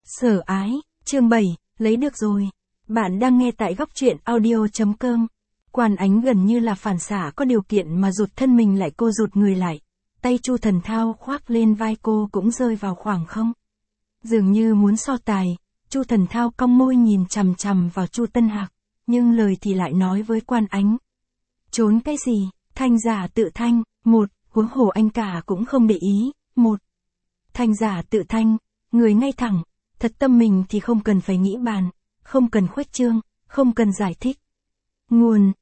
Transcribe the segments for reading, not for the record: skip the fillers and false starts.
Sở ái, chương 7, lấy được rồi. Bạn đang nghe tại góc truyện audio.com. Quan Ánh gần như là phản xạ có điều kiện mà rụt thân mình lại, cô rụt người lại. Tay Chu Thần Thao khoác lên vai cô cũng rơi vào khoảng không. Dường như muốn so tài, Chu Thần Thao cong môi nhìn chằm chằm vào Chu Tân Hạc, nhưng lời thì lại nói với Quan Ánh. Trốn cái gì, thanh giả tự thanh, huống hồ anh cả cũng không để ý, thanh giả tự thanh, người ngay thẳng, thật tâm mình thì không cần phải nghĩ bàn, không cần khuếch trương, không cần giải thích. Nguồn,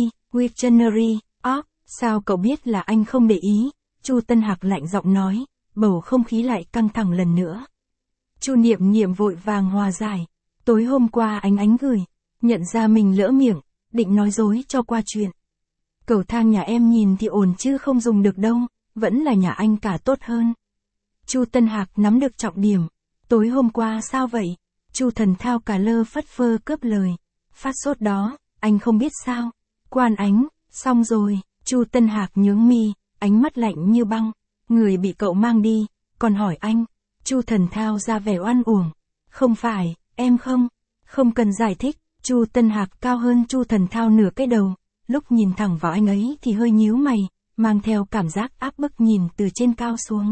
Wiktionary, sao cậu biết là anh không để ý? Chu Tân Hạc lạnh giọng nói, bầu không khí lại căng thẳng lần nữa. Chu Niệm Niệm vội vàng hòa giải, tối hôm qua Ánh gửi, nhận ra mình lỡ miệng, định nói dối cho qua chuyện. Cầu thang nhà em nhìn thì ổn chứ không dùng được đâu, vẫn là nhà anh cả tốt hơn. Chu Tân Hạc nắm được trọng điểm. Tối hôm qua sao vậy? Chu Thần Thao cả lơ phất phơ cướp lời. Phát sốt đó, anh không biết sao? Quan Ánh, xong rồi. Chu Tân Hạc nhướng mi, ánh mắt lạnh như băng. Người bị cậu mang đi, còn hỏi anh. Chu Thần Thao ra vẻ oan uổng. Không phải, em không cần giải thích. Chu Tân Hạc cao hơn Chu Thần Thao nửa cái đầu. Lúc nhìn thẳng vào anh ấy thì hơi nhíu mày, mang theo cảm giác áp bức nhìn từ trên cao xuống.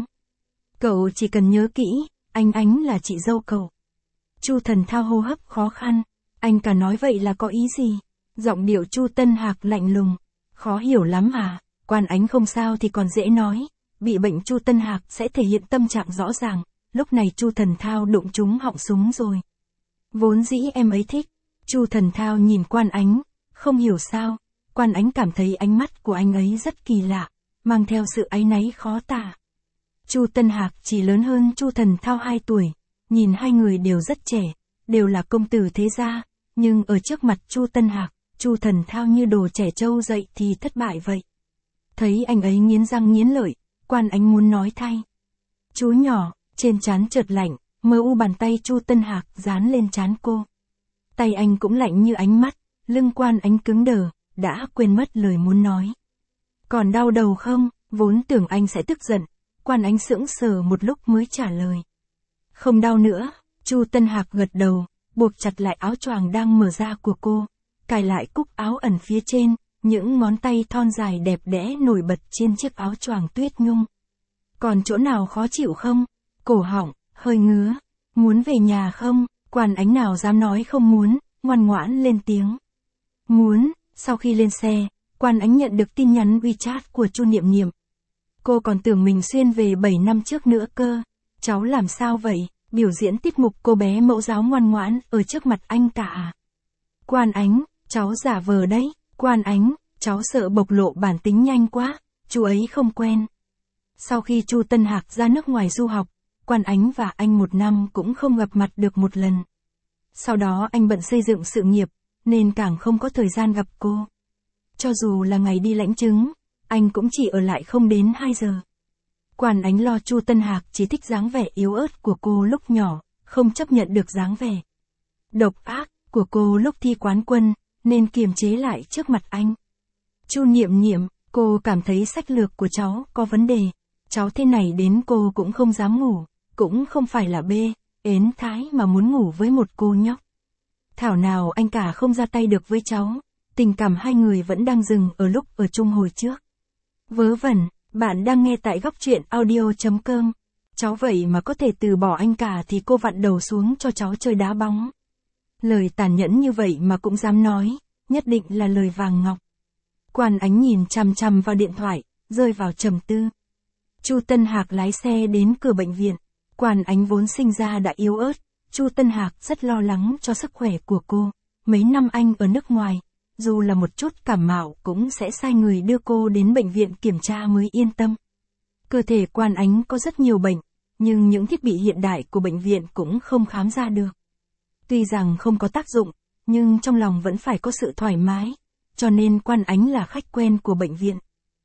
Cậu chỉ cần nhớ kỹ, Ánh là chị dâu cậu. Chu Thần Thao hô hấp khó khăn, anh cả nói vậy là có ý gì? Giọng điệu Chu Tân Hạc lạnh lùng, khó hiểu lắm à? Quan Ánh không sao thì còn dễ nói, bị bệnh Chu Tân Hạc sẽ thể hiện tâm trạng rõ ràng, lúc này Chu Thần Thao đụng trúng họng súng rồi. Vốn dĩ em ấy thích. Chu Thần Thao nhìn Quan Ánh, không hiểu sao, Quan Ánh cảm thấy ánh mắt của anh ấy rất kỳ lạ, mang theo sự áy náy khó tả. Chu Tân Hạc chỉ lớn hơn Chu Thần Thao 2 tuổi, nhìn hai người đều rất trẻ, đều là công tử thế gia, nhưng ở trước mặt Chu Tân Hạc, Chu Thần Thao như đồ trẻ trâu dậy thì thất bại vậy. Thấy anh ấy nghiến răng nghiến lợi, Quan Ánh muốn nói thay. Chú nhỏ, trên trán chợt lạnh, bàn tay Chu Tân Hạc dán lên trán cô. Tay anh cũng lạnh như ánh mắt, lưng Quan Ánh cứng đờ, đã quên mất lời muốn nói. Còn đau đầu không? Vốn tưởng anh sẽ tức giận. Quan Ánh sững sờ một lúc mới trả lời. Không đau nữa. Chu Tân Hạc gật đầu, buộc chặt lại áo choàng đang mở ra của cô, cài lại cúc áo ẩn phía trên, những ngón tay thon dài đẹp đẽ nổi bật trên chiếc áo choàng tuyết nhung. Còn chỗ nào khó chịu không? Cổ họng, hơi ngứa. Muốn về nhà không? Quan Ánh nào dám nói không muốn, ngoan ngoãn lên tiếng. Muốn. Sau khi lên xe, Quan Ánh nhận được tin nhắn WeChat của Chu Niệm Niệm. Cô còn tưởng mình xuyên về 7 năm trước nữa cơ. Cháu làm sao vậy? Biểu diễn tiết mục cô bé mẫu giáo ngoan ngoãn ở trước mặt anh cả à? Quan Ánh, cháu giả vờ đấy. Quan Ánh, cháu sợ bộc lộ bản tính nhanh quá, chú ấy không quen. Sau khi Chu Tân Hạc ra nước ngoài du học, Quan Ánh và anh 1 năm cũng không gặp mặt được một lần. Sau đó anh bận xây dựng sự nghiệp, nên càng không có thời gian gặp cô. Cho dù là ngày đi lãnh chứng, anh cũng chỉ ở lại không đến 2 giờ. Quan Ánh lo Chu Tân Hạc chỉ thích dáng vẻ yếu ớt của cô lúc nhỏ, không chấp nhận được dáng vẻ độc ác của cô lúc thi quán quân, nên kiềm chế lại trước mặt anh. Chu Niệm Niệm, cô cảm thấy sách lược của cháu có vấn đề. Cháu thế này đến cô cũng không dám ngủ, cũng không phải là ến thái mà muốn ngủ với một cô nhóc. Thảo nào anh cả không ra tay được với cháu, tình cảm hai người vẫn đang dừng ở lúc ở chung hồi trước. Vớ vẩn, bạn đang nghe tại góc truyện audio.com. Cháu vậy mà có thể từ bỏ anh cả thì cô vặn đầu xuống cho cháu chơi đá bóng. Lời tàn nhẫn như vậy mà cũng dám nói, nhất định là lời vàng ngọc. Quan Ánh nhìn chằm chằm vào điện thoại, rơi vào trầm tư. Chu Tân Hạc lái xe đến cửa bệnh viện. Quan Ánh vốn sinh ra đã yếu ớt, Chu Tân Hạc rất lo lắng cho sức khỏe của cô. Mấy năm anh ở nước ngoài, dù là một chút cảm mạo cũng sẽ sai người đưa cô đến bệnh viện kiểm tra mới yên tâm. Cơ thể Quan Ánh có rất nhiều bệnh, nhưng những thiết bị hiện đại của bệnh viện cũng không khám ra được. Tuy rằng không có tác dụng, nhưng trong lòng vẫn phải có sự thoải mái, cho nên Quan Ánh là khách quen của bệnh viện.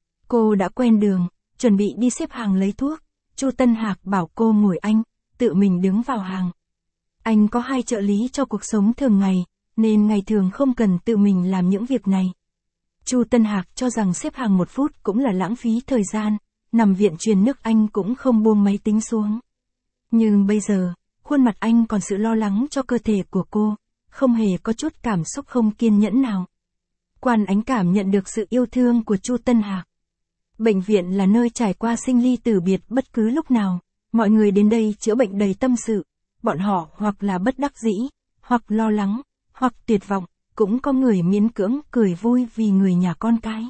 Cô đã quen đường, chuẩn bị đi xếp hàng lấy thuốc. Chu Tân Hạc bảo cô ngồi anh, tự mình đứng vào hàng. Anh có 2 trợ lý cho cuộc sống thường ngày, nên ngày thường không cần tự mình làm những việc này. Chu Tân Hạc cho rằng xếp hàng 1 phút cũng là lãng phí thời gian, nằm viện truyền nước anh cũng không buông máy tính xuống. Nhưng bây giờ, khuôn mặt anh còn sự lo lắng cho cơ thể của cô, không hề có chút cảm xúc không kiên nhẫn nào. Quan Ánh cảm nhận được sự yêu thương của Chu Tân Hạc. Bệnh viện là nơi trải qua sinh ly tử biệt bất cứ lúc nào, mọi người đến đây chữa bệnh đầy tâm sự, bọn họ hoặc là bất đắc dĩ, hoặc lo lắng, hoặc tuyệt vọng, cũng có người miễn cưỡng cười vui vì người nhà con cái.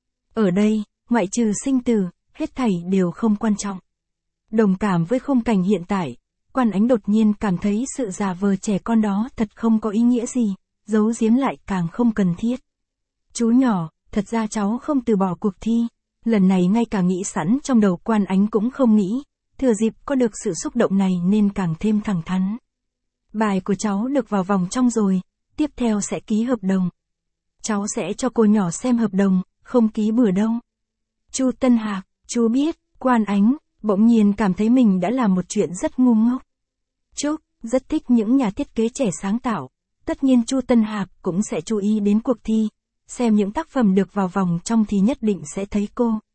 Ở đây, ngoại trừ sinh tử, hết thảy đều không quan trọng. Đồng cảm với khung cảnh hiện tại, Quan Ánh đột nhiên cảm thấy sự giả vờ trẻ con đó thật không có ý nghĩa gì, giấu giếm lại càng không cần thiết. Chú nhỏ, thật ra cháu không từ bỏ cuộc thi. Lần này ngay cả nghĩ sẵn trong đầu Quan Ánh cũng không nghĩ, thừa dịp có được sự xúc động này nên càng thêm thẳng thắn. Bài của cháu được vào vòng trong rồi, tiếp theo sẽ ký hợp đồng. Cháu sẽ cho cô nhỏ xem hợp đồng, không ký bừa đâu. Chu Tân Hạc, chú biết, Quan Ánh, bỗng nhiên cảm thấy mình đã làm một chuyện rất ngu ngốc. Trúc, rất thích những nhà thiết kế trẻ sáng tạo. Tất nhiên Chu Tân Hạc cũng sẽ chú ý đến cuộc thi. Xem những tác phẩm được vào vòng trong thì nhất định sẽ thấy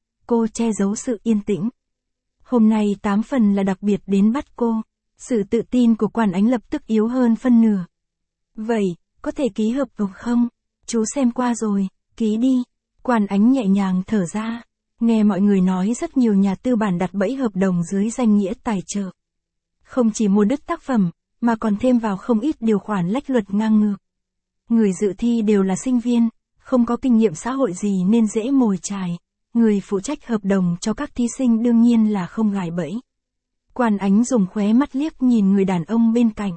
cô che giấu sự yên tĩnh. Hôm nay 8 phần là đặc biệt đến bắt cô. Sự tự tin của Quan Ánh lập tức yếu hơn phân nửa. Vậy, có thể ký hợp đồng không? Chú xem qua rồi, ký đi. Quan Ánh nhẹ nhàng thở ra. Nghe mọi người nói rất nhiều nhà tư bản đặt bẫy hợp đồng dưới danh nghĩa tài trợ. Không chỉ mua đứt tác phẩm, mà còn thêm vào không ít điều khoản lách luật ngang ngược. Người dự thi đều là sinh viên, không có kinh nghiệm xã hội gì nên dễ mồi chài. Người phụ trách hợp đồng cho các thí sinh đương nhiên là không gài bẫy. Quan Ánh dùng khóe mắt liếc nhìn người đàn ông bên cạnh.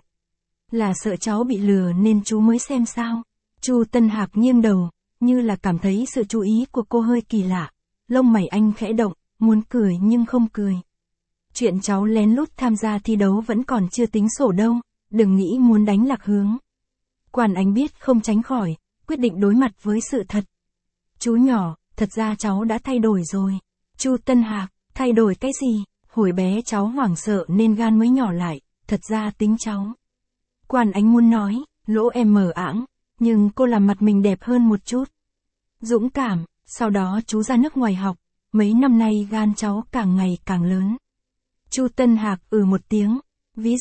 Là sợ cháu bị lừa nên chú mới xem sao? Chu Tân Hạc nghiêng đầu, như là cảm thấy sự chú ý của cô hơi kỳ lạ. Lông mày anh khẽ động, muốn cười nhưng không cười. Chuyện cháu lén lút tham gia thi đấu vẫn còn chưa tính sổ đâu, đừng nghĩ muốn đánh lạc hướng. Quan Ánh biết không tránh khỏi, quyết định đối mặt với sự thật. Chú nhỏ, thật ra cháu đã thay đổi rồi. Chu Tân Hạc, thay đổi cái gì? Hồi bé cháu hoảng sợ nên gan mới nhỏ lại, thật ra tính cháu. Quan Ánh muốn nói, lỗ em mờ ảng, nhưng cô làm mặt mình đẹp hơn một chút. Dũng cảm, sau đó chú ra nước ngoài học, mấy năm nay gan cháu càng ngày càng lớn. Chu Tân Hạc một tiếng, ví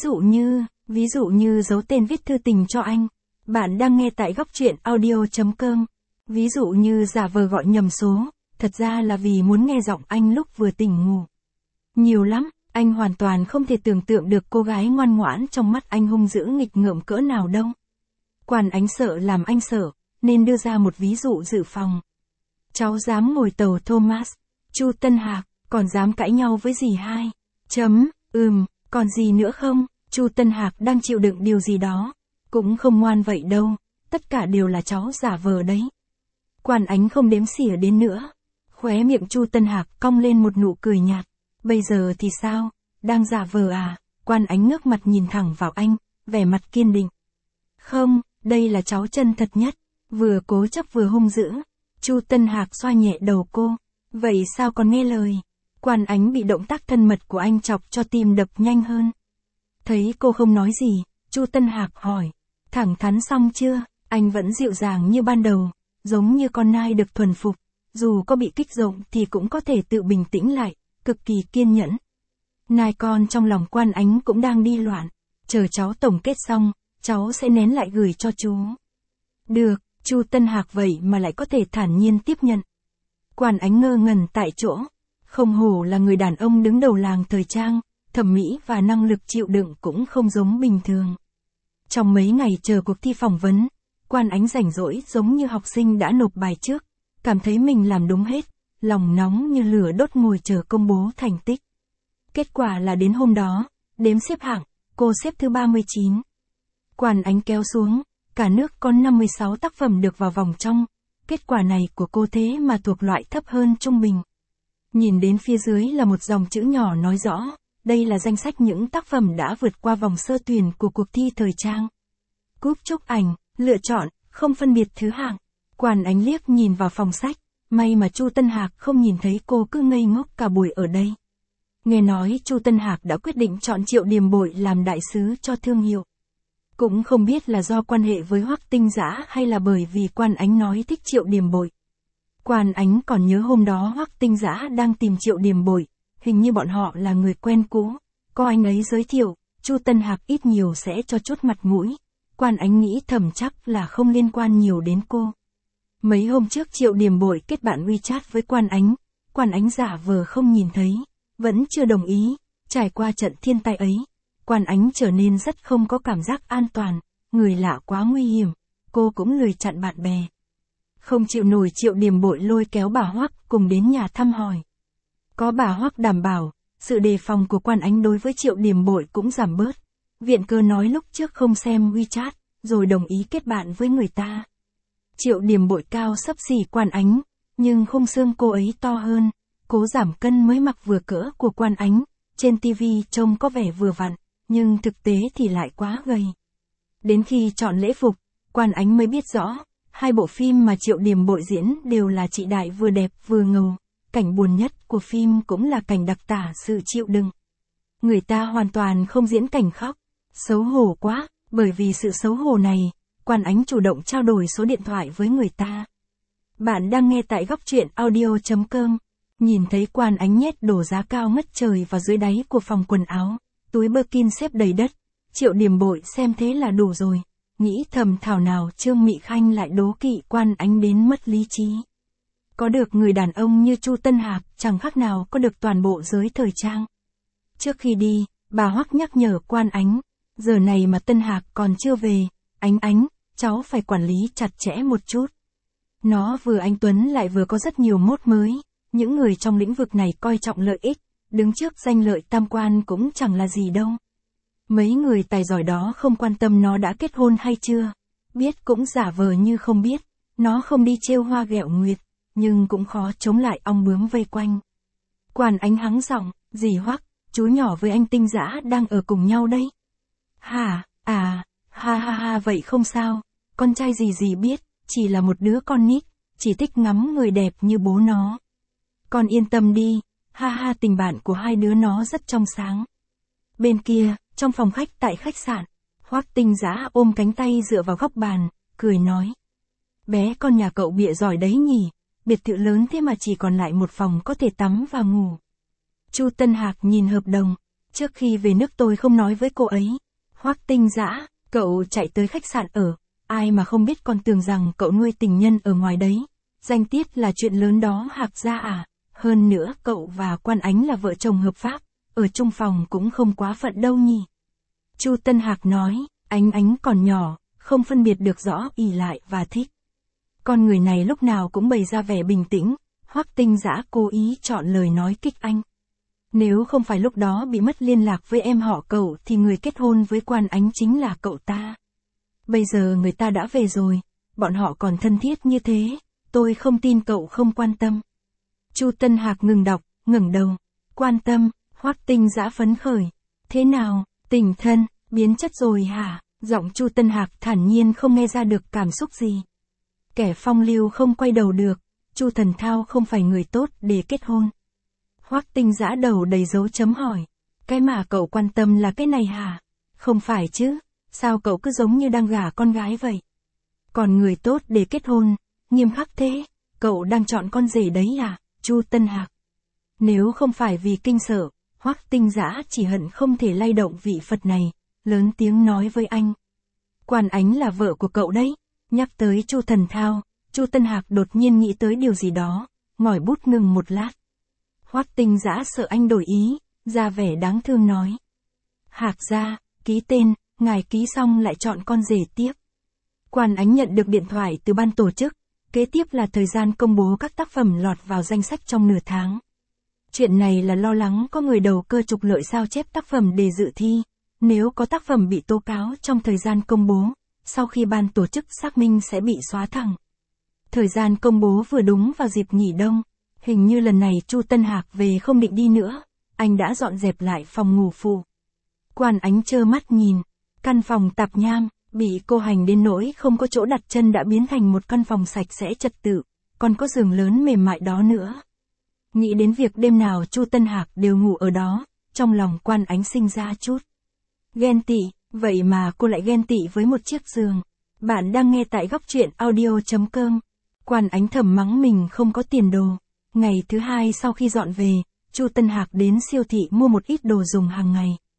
dụ như giấu tên viết thư tình cho anh. Bạn đang nghe tại Góc Truyện Audio.com. Ví dụ như giả vờ gọi nhầm số, thật ra là vì muốn nghe giọng anh lúc vừa tỉnh ngủ. Nhiều lắm, anh hoàn toàn không thể tưởng tượng được cô gái ngoan ngoãn trong mắt anh hung dữ nghịch ngợm cỡ nào đâu. Quan Ánh sợ làm anh sợ, nên đưa ra một ví dụ dự phòng. Cháu dám ngồi tàu Thomas. Chu Tân Hạc, còn dám cãi nhau với dì hai. Còn gì nữa không? Chu Tân Hạc đang chịu đựng điều gì đó. Cũng không ngoan vậy đâu, tất cả đều là cháu giả vờ đấy. Quan Ánh không đếm xỉa đến nữa. Khóe miệng Chu Tân Hạc cong lên một nụ cười nhạt. Bây giờ thì sao? Đang giả vờ à? Quan Ánh ngước mặt nhìn thẳng vào anh, vẻ mặt kiên định. Không, đây là cháu chân thật nhất. Vừa cố chấp vừa hung dữ. Chu Tân Hạc xoa nhẹ đầu cô. Vậy sao còn nghe lời? Quan Ánh bị động tác thân mật của anh chọc cho tim đập nhanh hơn. Thấy cô không nói gì, Chu Tân Hạc hỏi. Thẳng thắn xong chưa? Anh vẫn dịu dàng như ban đầu, giống như con nai được thuần phục. Dù có bị kích động thì cũng có thể tự bình tĩnh lại, cực kỳ kiên nhẫn. Nai con trong lòng Quan Ánh cũng đang đi loạn. Chờ cháu tổng kết xong, cháu sẽ nén lại gửi cho chú. Được, Chu Tân Hạc vậy mà lại có thể thản nhiên tiếp nhận. Quan Ánh ngơ ngẩn tại chỗ. Không hổ là người đàn ông đứng đầu làng thời trang, thẩm mỹ và năng lực chịu đựng cũng không giống bình thường. Trong mấy ngày chờ cuộc thi phỏng vấn, Quan Ánh rảnh rỗi giống như học sinh đã nộp bài trước, cảm thấy mình làm đúng hết, lòng nóng như lửa đốt ngồi chờ công bố thành tích. Kết quả là đến hôm đó, đếm xếp hạng, cô xếp thứ 39. Quan Ánh kéo xuống, cả nước có 56 tác phẩm được vào vòng trong, kết quả này của cô thế mà thuộc loại thấp hơn trung bình. Nhìn đến phía dưới là một dòng chữ nhỏ nói rõ, đây là danh sách những tác phẩm đã vượt qua vòng sơ tuyển của cuộc thi thời trang. Cúp chụp ảnh, lựa chọn, không phân biệt thứ hạng. Quan Ánh liếc nhìn vào phòng sách, may mà Chu Tân Hạc không nhìn thấy cô cứ ngây ngốc cả buổi ở đây. Nghe nói Chu Tân Hạc đã quyết định chọn Triệu Điềm Bội làm đại sứ cho thương hiệu. Cũng không biết là do quan hệ với Hoắc Tinh Dã hay là bởi vì Quan Ánh nói thích Triệu Điềm Bội. Quan Ánh còn nhớ hôm đó Hoắc Tinh Dã đang tìm Triệu Điềm Bội, hình như bọn họ là người quen cũ. Có anh ấy giới thiệu, Chu Tân Hạc ít nhiều sẽ cho chút mặt mũi. Quan Ánh nghĩ thầm chắc là không liên quan nhiều đến cô. Mấy hôm trước Triệu Điềm Bội kết bạn WeChat với Quan Ánh giả vờ không nhìn thấy, vẫn chưa đồng ý. Trải qua trận thiên tai ấy, Quan Ánh trở nên rất không có cảm giác an toàn, người lạ quá nguy hiểm, cô cũng lười chặn bạn bè. Không chịu nổi Triệu Điềm Bội lôi kéo bà Hoắc cùng đến nhà thăm hỏi. Có bà Hoắc đảm bảo, sự đề phòng của Quan Ánh đối với Triệu Điềm Bội cũng giảm bớt. Viện cơ nói lúc trước không xem WeChat, rồi đồng ý kết bạn với người ta. Triệu Điềm Bội cao xấp xỉ Quan Ánh, nhưng khung xương cô ấy to hơn, cố giảm cân mới mặc vừa cỡ của Quan Ánh, trên TV trông có vẻ vừa vặn, nhưng thực tế thì lại quá gầy. Đến khi chọn lễ phục, Quan Ánh mới biết rõ, hai bộ phim mà Triệu Điềm Bội diễn đều là chị đại vừa đẹp vừa ngầu, cảnh buồn nhất của phim cũng là cảnh đặc tả sự chịu đựng. Người ta hoàn toàn không diễn cảnh khóc, xấu hổ quá, bởi vì sự xấu hổ này, Quan Ánh chủ động trao đổi số điện thoại với người ta. Bạn đang nghe tại góc truyện audio.com. Nhìn thấy Quan Ánh nhét đồ giá cao ngất trời vào dưới đáy của phòng quần áo, túi Birkin xếp đầy đất. Triệu Điềm Bội xem thế là đủ rồi, nghĩ thầm thảo nào Trương Mị Khanh lại đố kỵ Quan Ánh đến mất lý trí. Có được người đàn ông như Chu Tân Hạc chẳng khác nào có được toàn bộ giới thời trang. Trước khi đi, bà Hoắc nhắc nhở Quan Ánh, giờ này mà Tân Hạc còn chưa về, Ánh, cháu phải quản lý chặt chẽ một chút. Nó vừa anh tuấn lại vừa có rất nhiều mốt mới, những người trong lĩnh vực này coi trọng lợi ích, đứng trước danh lợi tam quan cũng chẳng là gì đâu. Mấy người tài giỏi đó không quan tâm nó đã kết hôn hay chưa, biết cũng giả vờ như không biết, nó không đi trêu hoa ghẹo nguyệt, nhưng cũng khó chống lại ong bướm vây quanh. Quan Ánh hắng giọng, dì Hoắc, chú nhỏ với anh Tinh Dã đang ở cùng nhau đấy. Hả, ha vậy không sao, con trai gì biết, chỉ là một đứa con nít, chỉ thích ngắm người đẹp như bố nó. Con yên tâm đi, ha tình bạn của hai đứa nó rất trong sáng. Bên kia, trong phòng khách tại khách sạn, Hoắc Tinh Dã ôm cánh tay dựa vào góc bàn, cười nói. Bé con nhà cậu bịa giỏi đấy nhỉ, biệt thự lớn thế mà chỉ còn lại một phòng có thể tắm và ngủ. Chu Tân Hạc nhìn hợp đồng, trước khi về nước tôi không nói với cô ấy. Hoắc Tinh Dã, cậu chạy tới khách sạn ở, ai mà không biết con tưởng rằng cậu nuôi tình nhân ở ngoài đấy. Danh tiết là chuyện lớn đó Hạc gia à, hơn nữa cậu và Quan Ánh là vợ chồng hợp pháp, ở chung phòng cũng không quá phận đâu nhỉ. Chu Tân Hạc nói, Ánh còn nhỏ, không phân biệt được rõ ỷ lại và thích. Con người này lúc nào cũng bày ra vẻ bình tĩnh, Hoắc Tinh Dã cố ý chọn lời nói kích anh. Nếu không phải lúc đó bị mất liên lạc với em họ cậu thì người kết hôn với Quan Ánh chính là cậu ta. Bây giờ người ta đã về rồi, bọn họ còn thân thiết như thế, tôi không tin cậu không quan tâm. Chu Tân Hạc ngừng đọc, ngẩng đầu, quan tâm, Hoắc Tinh Dã phấn khởi. Thế nào, tình thân, biến chất rồi hả? Giọng Chu Tân Hạc thản nhiên không nghe ra được cảm xúc gì. Kẻ phong lưu không quay đầu được, Chu Thần Thao không phải người tốt để kết hôn. Hoắc Tinh Dã đầu đầy dấu chấm hỏi. Cái mà cậu quan tâm là cái này hả? Không phải chứ, sao cậu cứ giống như đang gả con gái vậy? Còn người tốt để kết hôn, nghiêm khắc thế, cậu đang chọn con rể đấy à, Chu Tân Hạc? Nếu không phải vì kinh sợ, Hoắc Tinh Dã chỉ hận không thể lay động vị Phật này, lớn tiếng nói với anh. Quan Ánh là vợ của cậu đấy. Nhắc tới Chu Thần Thao, Chu Tân Hạc đột nhiên nghĩ tới điều gì đó, ngòi bút ngừng một lát. Hoắc Tinh Dã sợ anh đổi ý, ra vẻ đáng thương nói. Hạc gia, ký tên, ngài ký xong lại chọn con rể tiếp. Quan Ánh nhận được điện thoại từ ban tổ chức, kế tiếp là thời gian công bố các tác phẩm lọt vào danh sách trong nửa tháng. Chuyện này là lo lắng có người đầu cơ trục lợi sao chép tác phẩm để dự thi, nếu có tác phẩm bị tố cáo trong thời gian công bố, sau khi ban tổ chức xác minh sẽ bị xóa thẳng. Thời gian công bố vừa đúng vào dịp nghỉ đông, hình như lần này Chu Tân Hạc về không định đi nữa, anh đã dọn dẹp lại phòng ngủ phụ. Quan Ánh trơ mắt nhìn, căn phòng tạp nham, bị cô hành đến nỗi không có chỗ đặt chân đã biến thành một căn phòng sạch sẽ trật tự, còn có giường lớn mềm mại đó nữa. Nghĩ đến việc đêm nào Chu Tân Hạc đều ngủ ở đó, trong lòng Quan Ánh sinh ra chút ghen tị, vậy mà cô lại ghen tị với một chiếc giường. Bạn đang nghe tại góc truyện audio.com. Quan Ánh thầm mắng mình không có tiền đồ. Ngày thứ hai sau khi dọn về, Chu Tân Hạc đến siêu thị mua một ít đồ dùng hàng ngày.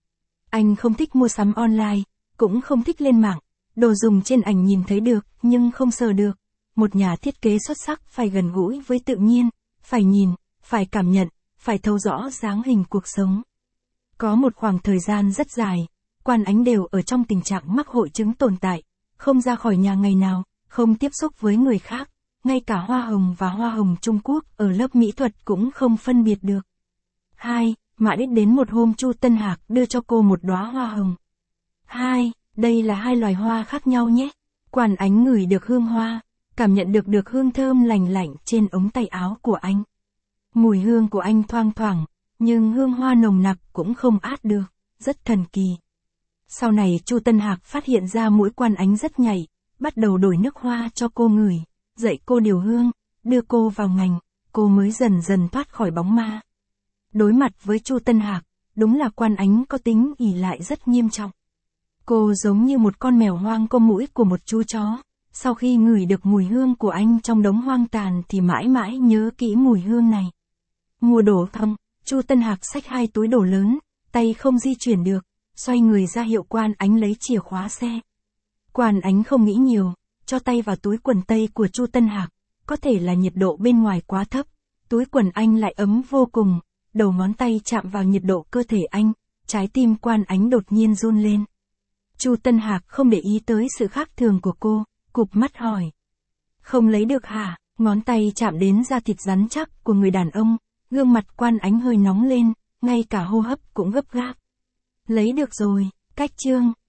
Anh không thích mua sắm online, cũng không thích lên mạng. Đồ dùng trên ảnh nhìn thấy được, nhưng không sờ được. Một nhà thiết kế xuất sắc phải gần gũi với tự nhiên, phải nhìn, phải cảm nhận, phải thấu rõ dáng hình cuộc sống. Có một khoảng thời gian rất dài, Quan Ánh đều ở trong tình trạng mắc hội chứng tồn tại, không ra khỏi nhà ngày nào, không tiếp xúc với người khác, ngay cả hoa hồng và hoa hồng Trung Quốc ở lớp mỹ thuật cũng không phân biệt được. 2. Mãi đến một hôm Chu Tân Hạc đưa cho cô một đóa hoa hồng. 2. Đây là hai loài hoa khác nhau nhé. Quan Ánh ngửi được hương hoa, cảm nhận được hương thơm lành lạnh trên ống tay áo của anh. Mùi hương của anh thoang thoảng, nhưng hương hoa nồng nặc cũng không át được, rất thần kỳ. Sau này Chu Tân Hạc phát hiện ra mũi Quan Ánh rất nhạy, bắt đầu đổi nước hoa cho cô ngửi, dạy cô điều hương, đưa cô vào ngành, cô mới dần dần thoát khỏi bóng ma. Đối mặt với Chu Tân Hạc, đúng là Quan Ánh có tính ỷ lại rất nghiêm trọng. Cô giống như một con mèo hoang có mũi của một chú chó, sau khi ngửi được mùi hương của anh trong đống hoang tàn thì mãi mãi nhớ kỹ mùi hương này. Mua đồ không, Chu Tân Hạc xách 2 túi đồ lớn, tay không di chuyển được, xoay người ra hiệu Quan Ánh lấy chìa khóa xe. Quan Ánh không nghĩ nhiều, cho tay vào túi quần tây của Chu Tân Hạc, có thể là nhiệt độ bên ngoài quá thấp, túi quần anh lại ấm vô cùng, đầu ngón tay chạm vào nhiệt độ cơ thể anh, trái tim Quan Ánh đột nhiên run lên. Chu Tân Hạc không để ý tới sự khác thường của cô, cụp mắt hỏi. Không lấy được hả? Ngón tay chạm đến da thịt rắn chắc của người đàn ông, gương mặt Quan Ánh hơi nóng lên, ngay cả hô hấp cũng gấp gáp. Lấy được rồi, cách chương.